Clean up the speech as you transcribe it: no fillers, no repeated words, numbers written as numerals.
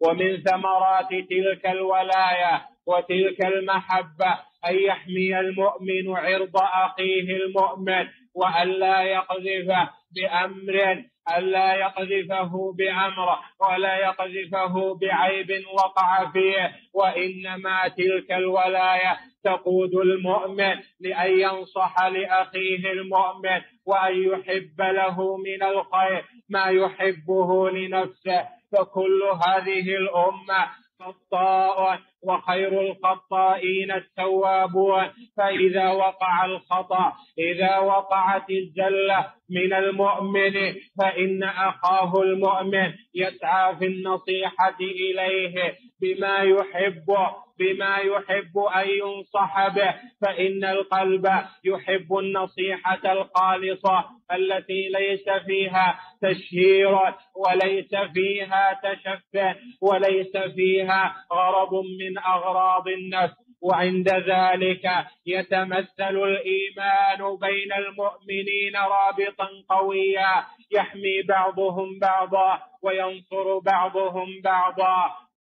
ومن ثمرات تلك الولاية وتلك المحبة أن يحمي المؤمن عرض أخيه المؤمن، وألا يقذفه بأمر، ألا يقذفه بأمر ولا يقذفه بعيب وقع فيه. وإنما تلك الولاية تقود المؤمن لأن ينصح لأخيه المؤمن وأن يحب له من الخير ما يحبه لنفسه. فكل هذه الأمة خطاء، وخير الخطائين التوابون. فإذا وقع الخطأ، إذا وقعت الزلة من المؤمن، فإن أخاه المؤمن يسعى في النصيحة إليه بما يحب أن ينصح به، فإن القلب يحب النصيحة الخالصة التي ليس فيها تشهير وليس فيها تشفع وليس فيها غرض من أغراض النفس. وعند ذلك يتمثل الإيمان بين المؤمنين رابطا قويا يحمي بعضهم بعضا وينصر بعضهم بعضا.